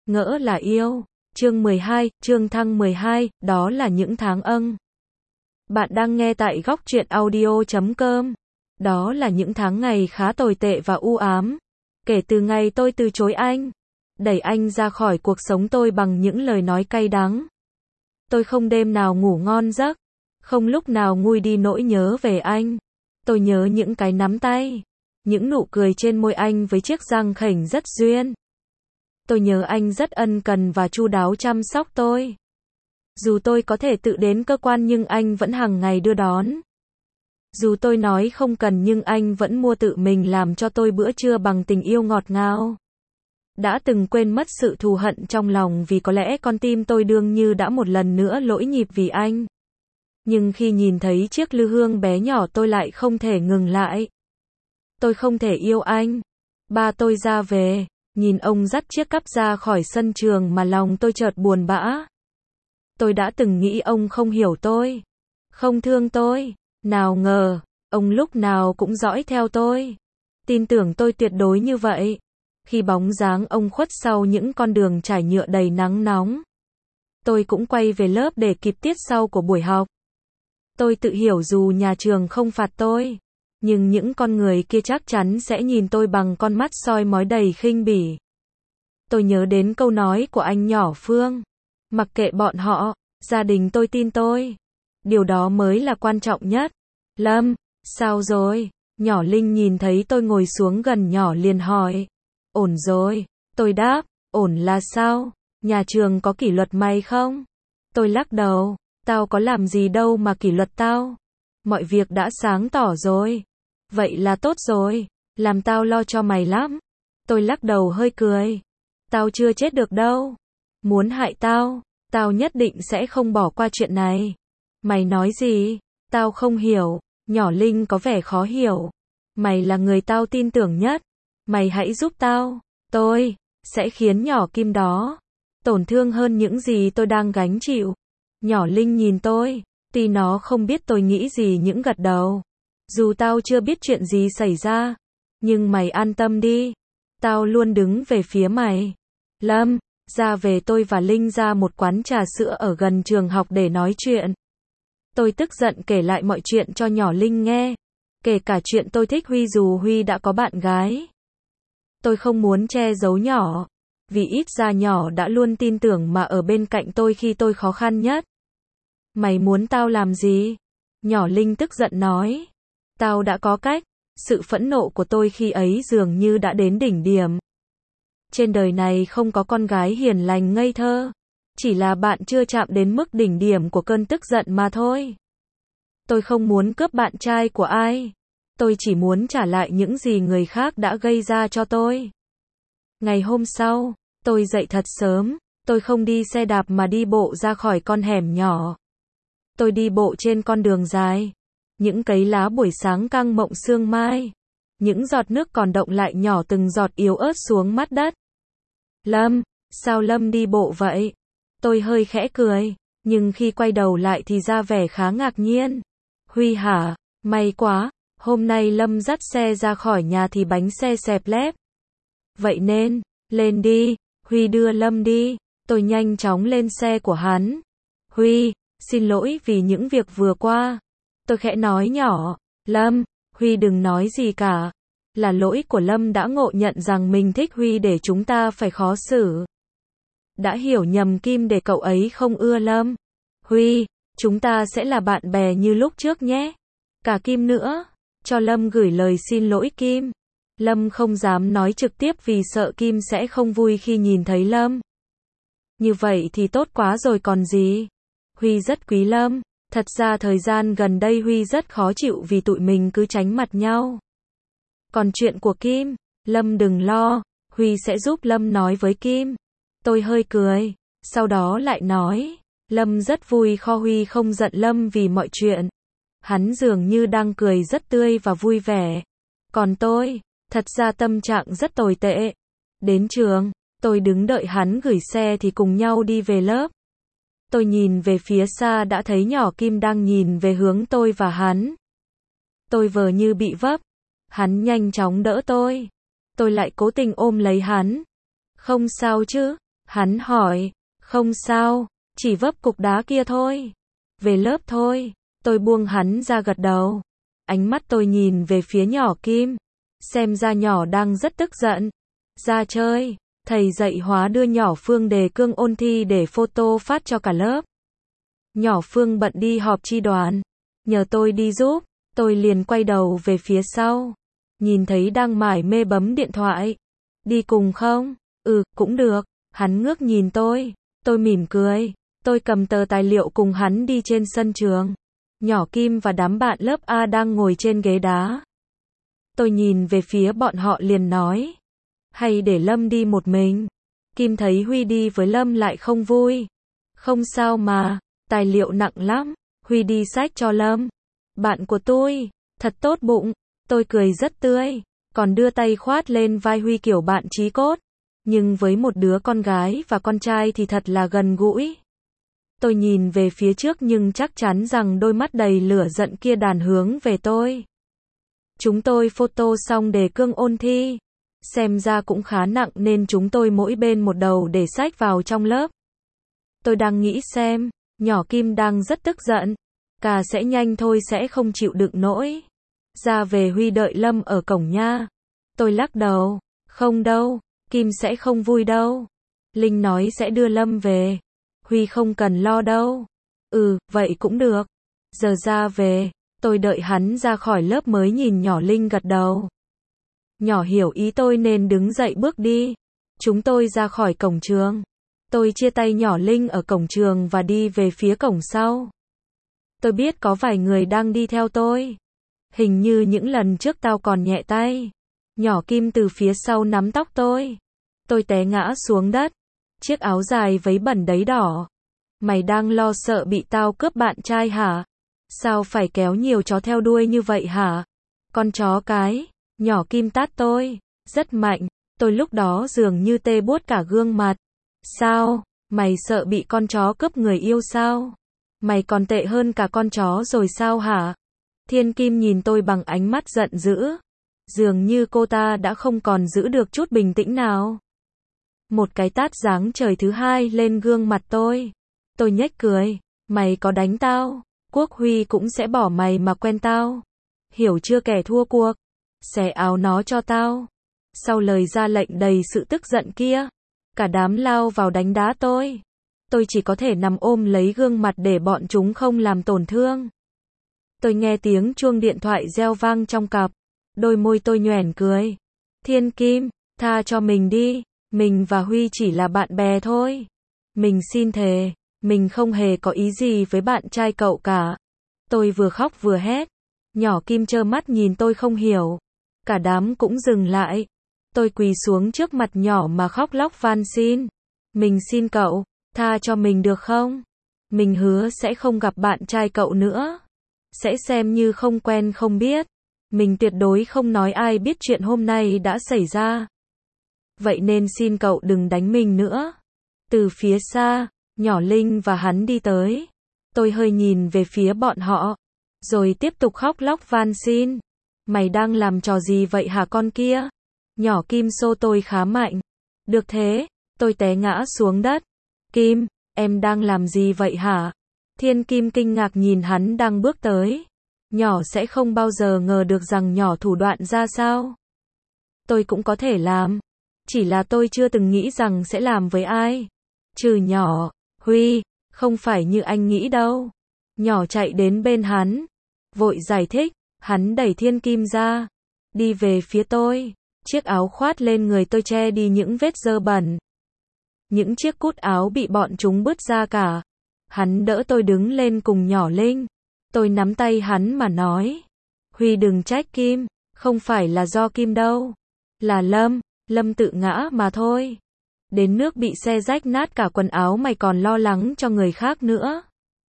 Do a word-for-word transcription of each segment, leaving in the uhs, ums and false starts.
Ngỡ là yêu. Chương mười hai, chương thăng mười hai, đó là những tháng âng. Bạn đang nghe tại góc truyện audio chấm com. Đó là những tháng ngày khá tồi tệ và u ám. Kể từ ngày tôi từ chối anh, đẩy anh ra khỏi cuộc sống tôi bằng những lời nói cay đắng. Tôi không đêm nào ngủ ngon giấc, không lúc nào nguôi đi nỗi nhớ về anh. Tôi nhớ những cái nắm tay, những nụ cười trên môi anh với chiếc răng khểnh rất duyên. Tôi nhớ anh rất ân cần và chu đáo chăm sóc tôi. Dù tôi có thể tự đến cơ quan nhưng anh vẫn hàng ngày đưa đón. Dù tôi nói không cần nhưng anh vẫn mua tự mình làm cho tôi bữa trưa bằng tình yêu ngọt ngào. Đã từng quên mất sự thù hận trong lòng vì có lẽ con tim tôi đương như đã một lần nữa lỗi nhịp vì anh. Nhưng khi nhìn thấy chiếc lư hương bé nhỏ tôi lại không thể ngừng lại. Tôi không thể yêu anh. Ba tôi ra về, nhìn ông dắt chiếc cắp ra khỏi sân trường mà lòng tôi chợt buồn bã. Tôi đã từng nghĩ ông không hiểu tôi, không thương tôi. Nào ngờ, ông lúc nào cũng dõi theo tôi. Tin tưởng tôi tuyệt đối như vậy. Khi bóng dáng ông khuất sau những con đường trải nhựa đầy nắng nóng, tôi cũng quay về lớp để kịp tiết sau của buổi học. Tôi tự hiểu dù nhà trường không phạt tôi, nhưng những con người kia chắc chắn sẽ nhìn tôi bằng con mắt soi mói đầy khinh bỉ. Tôi nhớ đến câu nói của anh nhỏ Phương. Mặc kệ bọn họ, gia đình tôi tin tôi. Điều đó mới là quan trọng nhất. Lâm, sao rồi? Nhỏ Linh nhìn thấy tôi ngồi xuống gần nhỏ liền hỏi. Ổn rồi. Tôi đáp, ổn là sao? Nhà trường có kỷ luật mày không? Tôi lắc đầu, tao có làm gì đâu mà kỷ luật tao. Mọi việc đã sáng tỏ rồi. Vậy là tốt rồi, làm tao lo cho mày lắm. Tôi lắc đầu hơi cười. Tao chưa chết được đâu. Muốn hại tao, tao nhất định sẽ không bỏ qua chuyện này. Mày nói gì? Tao không hiểu. Nhỏ Linh có vẻ khó hiểu. Mày là người tao tin tưởng nhất. Mày hãy giúp tao. Tôi sẽ khiến nhỏ Kim đó tổn thương hơn những gì tôi đang gánh chịu. Nhỏ Linh nhìn tôi, tuy nó không biết tôi nghĩ gì những gật đầu. Dù tao chưa biết chuyện gì xảy ra, nhưng mày an tâm đi. Tao luôn đứng về phía mày. Lâm, ra về tôi và Linh ra một quán trà sữa ở gần trường học để nói chuyện. Tôi tức giận kể lại mọi chuyện cho nhỏ Linh nghe. Kể cả chuyện tôi thích Huy dù Huy đã có bạn gái. Tôi không muốn che giấu nhỏ, vì ít ra nhỏ đã luôn tin tưởng mà ở bên cạnh tôi khi tôi khó khăn nhất. Mày muốn tao làm gì? Nhỏ Linh tức giận nói. Tao đã có cách. Sự phẫn nộ của tôi khi ấy dường như đã đến đỉnh điểm. Trên đời này không có con gái hiền lành ngây thơ. Chỉ là bạn chưa chạm đến mức đỉnh điểm của cơn tức giận mà thôi. Tôi không muốn cướp bạn trai của ai. Tôi chỉ muốn trả lại những gì người khác đã gây ra cho tôi. Ngày hôm sau, tôi dậy thật sớm. Tôi không đi xe đạp mà đi bộ ra khỏi con hẻm nhỏ. Tôi đi bộ trên con đường dài. Những cấy lá buổi sáng căng mộng sương mai. Những giọt nước còn động lại nhỏ từng giọt yếu ớt xuống mắt đất. Lâm, sao Lâm đi bộ vậy? Tôi hơi khẽ cười, nhưng khi quay đầu lại thì ra vẻ khá ngạc nhiên. Huy hả? May quá, hôm nay Lâm dắt xe ra khỏi nhà thì bánh xe xẹp lép. Vậy nên, lên đi, Huy đưa Lâm đi. Tôi nhanh chóng lên xe của hắn. Huy, xin lỗi vì những việc vừa qua. Tôi khẽ nói nhỏ. Lâm, Huy đừng nói gì cả. Là lỗi của Lâm đã ngộ nhận rằng mình thích Huy để chúng ta phải khó xử. Đã hiểu nhầm Kim để cậu ấy không ưa Lâm. Huy, chúng ta sẽ là bạn bè như lúc trước nhé. Cả Kim nữa. Cho Lâm gửi lời xin lỗi Kim. Lâm không dám nói trực tiếp vì sợ Kim sẽ không vui khi nhìn thấy Lâm. Như vậy thì tốt quá rồi còn gì. Huy rất quý Lâm. Thật ra thời gian gần đây Huy rất khó chịu vì tụi mình cứ tránh mặt nhau. Còn chuyện của Kim, Lâm đừng lo, Huy sẽ giúp Lâm nói với Kim. Tôi hơi cười, sau đó lại nói, Lâm rất vui kho Huy không giận Lâm vì mọi chuyện. Hắn dường như đang cười rất tươi và vui vẻ. Còn tôi, thật ra tâm trạng rất tồi tệ. Đến trường, tôi đứng đợi hắn gửi xe thì cùng nhau đi về lớp. Tôi nhìn về phía xa đã thấy nhỏ Kim đang nhìn về hướng tôi và hắn. Tôi vờ như bị vấp. Hắn nhanh chóng đỡ tôi. Tôi lại cố tình ôm lấy hắn. Không sao chứ? Hắn hỏi, không sao, chỉ vấp cục đá kia thôi. Về lớp thôi. Tôi buông hắn ra gật đầu. Ánh mắt tôi nhìn về phía nhỏ Kim. Xem ra nhỏ đang rất tức giận. Ra chơi. Thầy dạy hóa đưa nhỏ Phương đề cương ôn thi để photo phát cho cả lớp. Nhỏ Phương bận đi họp chi đoàn. Nhờ tôi đi giúp. Tôi liền quay đầu về phía sau. Nhìn thấy đang mải mê bấm điện thoại. Đi cùng không? Ừ, cũng được. Hắn ngước nhìn tôi. Tôi mỉm cười. Tôi cầm tờ tài liệu cùng hắn đi trên sân trường. Nhỏ Kim và đám bạn lớp A đang ngồi trên ghế đá. Tôi nhìn về phía bọn họ liền nói. Hay để Lâm đi một mình. Kim thấy Huy đi với Lâm lại không vui. Không sao mà, tài liệu nặng lắm. Huy đi xách cho Lâm. Bạn của tôi, thật tốt bụng. Tôi cười rất tươi. Còn đưa tay khoát lên vai Huy kiểu bạn chí cốt. Nhưng với một đứa con gái và con trai thì thật là gần gũi. Tôi nhìn về phía trước nhưng chắc chắn rằng đôi mắt đầy lửa giận kia đàn hướng về tôi. Chúng tôi photo xong đề cương ôn thi. Xem ra cũng khá nặng nên chúng tôi mỗi bên một đầu để xách vào trong lớp. Tôi đang nghĩ xem, nhỏ Kim đang rất tức giận. Cà sẽ nhanh thôi sẽ không chịu đựng nổi. Ra về Huy đợi Lâm ở cổng nha. Tôi lắc đầu, không đâu, Kim sẽ không vui đâu. Linh nói sẽ đưa Lâm về. Huy không cần lo đâu. Ừ, vậy cũng được. Giờ ra về, tôi đợi hắn ra khỏi lớp mới nhìn nhỏ Linh gật đầu. Nhỏ hiểu ý tôi nên đứng dậy bước đi. Chúng tôi ra khỏi cổng trường. Tôi chia tay nhỏ Linh ở cổng trường và đi về phía cổng sau. Tôi biết có vài người đang đi theo tôi. Hình như những lần trước tao còn nhẹ tay. Nhỏ Kim từ phía sau nắm tóc tôi. Tôi té ngã xuống đất. Chiếc áo dài váy bẩn đấy đỏ. Mày đang lo sợ bị tao cướp bạn trai hả? Sao phải kéo nhiều chó theo đuôi như vậy hả? Con chó cái. Nhỏ Kim tát tôi. Rất mạnh. Tôi lúc đó dường như tê buốt cả gương mặt. Sao? Mày sợ bị con chó cướp người yêu sao? Mày còn tệ hơn cả con chó rồi sao hả? Thiên Kim nhìn tôi bằng ánh mắt giận dữ. Dường như cô ta đã không còn giữ được chút bình tĩnh nào. Một cái tát giáng trời thứ hai lên gương mặt tôi. Tôi nhếch cười. Mày có đánh tao, Quốc Huy cũng sẽ bỏ mày mà quen tao. Hiểu chưa kẻ thua cuộc? Xẻ áo nó cho tao. Sau lời ra lệnh đầy sự tức giận kia, cả đám lao vào đánh đá tôi. Tôi chỉ có thể nằm ôm lấy gương mặt để bọn chúng không làm tổn thương. Tôi nghe tiếng chuông điện thoại reo vang trong cặp. Đôi môi tôi nhoẻn cười. Thiên Kim, tha cho mình đi. Mình và Huy chỉ là bạn bè thôi. Mình xin thề, mình không hề có ý gì với bạn trai cậu cả. Tôi vừa khóc vừa hét. Nhỏ Kim trơ mắt nhìn tôi không hiểu. Cả đám cũng dừng lại. Tôi quỳ xuống trước mặt nhỏ mà khóc lóc van xin. Mình xin cậu, tha cho mình được không? Mình hứa sẽ không gặp bạn trai cậu nữa. Sẽ xem như không quen không biết. Mình tuyệt đối không nói ai biết chuyện hôm nay đã xảy ra. Vậy nên xin cậu đừng đánh mình nữa. Từ phía xa, nhỏ Linh và hắn đi tới. Tôi hơi nhìn về phía bọn họ. Rồi tiếp tục khóc lóc van xin. Mày đang làm trò gì vậy hả con kia? Nhỏ Kim xô tôi khá mạnh. Được thế, tôi té ngã xuống đất. Kim, em đang làm gì vậy hả? Thiên Kim kinh ngạc nhìn hắn đang bước tới. Nhỏ sẽ không bao giờ ngờ được rằng nhỏ thủ đoạn ra sao. Tôi cũng có thể làm. Chỉ là tôi chưa từng nghĩ rằng sẽ làm với ai. Trừ nhỏ, Huy, không phải như anh nghĩ đâu. Nhỏ chạy đến bên hắn. Vội giải thích, hắn đẩy Thiên Kim ra. Đi về phía tôi. Chiếc áo khoát lên người tôi che đi những vết dơ bẩn. Những chiếc cúc áo bị bọn chúng bứt ra cả. Hắn đỡ tôi đứng lên cùng nhỏ Linh. Tôi nắm tay hắn mà nói. Huy đừng trách Kim. Không phải là do Kim đâu. Là Lâm. Lâm tự ngã mà thôi. Đến nước bị xe rách nát cả quần áo mày còn lo lắng cho người khác nữa.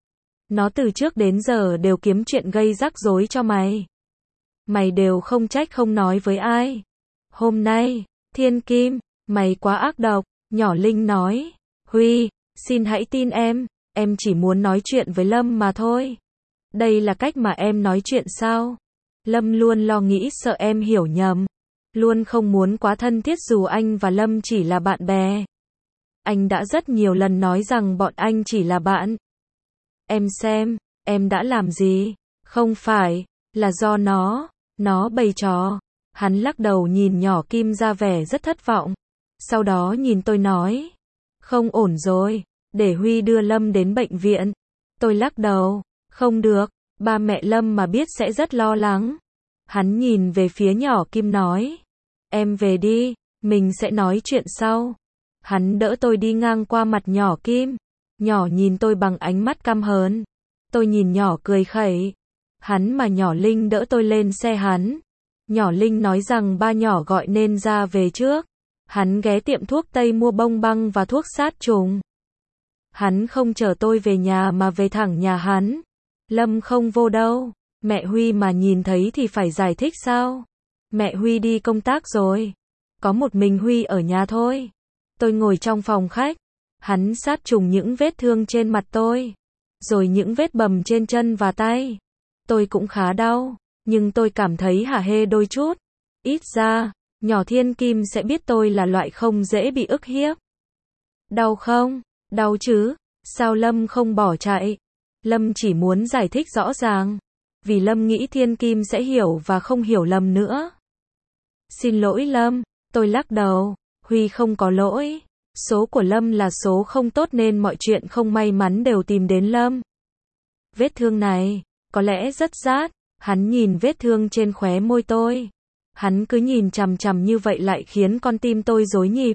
Nó từ trước đến giờ đều kiếm chuyện gây rắc rối cho mày. Mày đều không trách không nói với ai. Hôm nay, Thiên Kim, mày quá ác độc. Nhỏ Linh nói. Huy, xin hãy tin em. Em chỉ muốn nói chuyện với Lâm mà thôi. Đây là cách mà em nói chuyện sao? Lâm luôn lo nghĩ sợ em hiểu nhầm. Luôn không muốn quá thân thiết dù anh và Lâm chỉ là bạn bè. Anh đã rất nhiều lần nói rằng bọn anh chỉ là bạn. Em xem, em đã làm gì? Không phải, là do nó, nó bày trò. Hắn lắc đầu nhìn nhỏ Kim ra vẻ rất thất vọng. Sau đó nhìn tôi nói, không ổn rồi, để Huy đưa Lâm đến bệnh viện. Tôi lắc đầu, không được, ba mẹ Lâm mà biết sẽ rất lo lắng. Hắn nhìn về phía nhỏ Kim nói, em về đi, mình sẽ nói chuyện sau. Hắn đỡ tôi đi ngang qua mặt nhỏ Kim. Nhỏ nhìn tôi bằng ánh mắt căm hờn. Tôi nhìn nhỏ cười khẩy. Hắn mà nhỏ Linh đỡ tôi lên xe hắn. Nhỏ Linh nói rằng ba nhỏ gọi nên ra về trước. Hắn ghé tiệm thuốc Tây mua bông băng và thuốc sát trùng. Hắn không chở tôi về nhà mà về thẳng nhà hắn. Lâm không vô đâu. Mẹ Huy mà nhìn thấy thì phải giải thích sao? Mẹ Huy đi công tác rồi. Có một mình Huy ở nhà thôi. Tôi ngồi trong phòng khách. Hắn sát trùng những vết thương trên mặt tôi. Rồi những vết bầm trên chân và tay. Tôi cũng khá đau. Nhưng tôi cảm thấy hả hê đôi chút. Ít ra, nhỏ Thiên Kim sẽ biết tôi là loại không dễ bị ức hiếp. Đau không? Đau chứ. Sao Lâm không bỏ chạy? Lâm chỉ muốn giải thích rõ ràng. Vì Lâm nghĩ Thiên Kim sẽ hiểu và không hiểu lầm nữa. Xin lỗi Lâm. Tôi lắc đầu. Huy không có lỗi. Số của Lâm là số không tốt nên mọi chuyện không may mắn đều tìm đến Lâm. Vết thương này, có lẽ rất rát. Hắn nhìn vết thương trên khóe môi tôi. Hắn cứ nhìn chằm chằm như vậy lại khiến con tim tôi rối nhịp.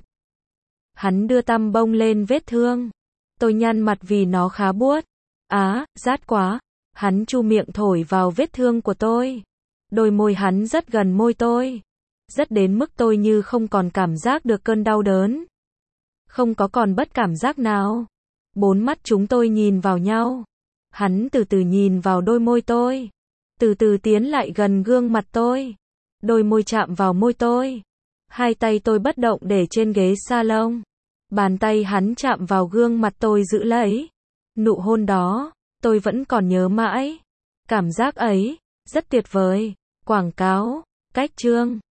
Hắn đưa tăm bông lên vết thương. Tôi nhăn mặt vì nó khá buốt. Á, rát quá. Hắn chu miệng thổi vào vết thương của tôi. Đôi môi hắn rất gần môi tôi. Rất đến mức tôi như không còn cảm giác được cơn đau đớn. Không có còn bất cảm giác nào. Bốn mắt chúng tôi nhìn vào nhau. Hắn từ từ nhìn vào đôi môi tôi. Từ từ tiến lại gần gương mặt tôi. Đôi môi chạm vào môi tôi. Hai tay tôi bất động để trên ghế salon. Bàn tay hắn chạm vào gương mặt tôi giữ lấy. Nụ hôn đó, tôi vẫn còn nhớ mãi. Cảm giác ấy, rất tuyệt vời. Quảng cáo, cách chương.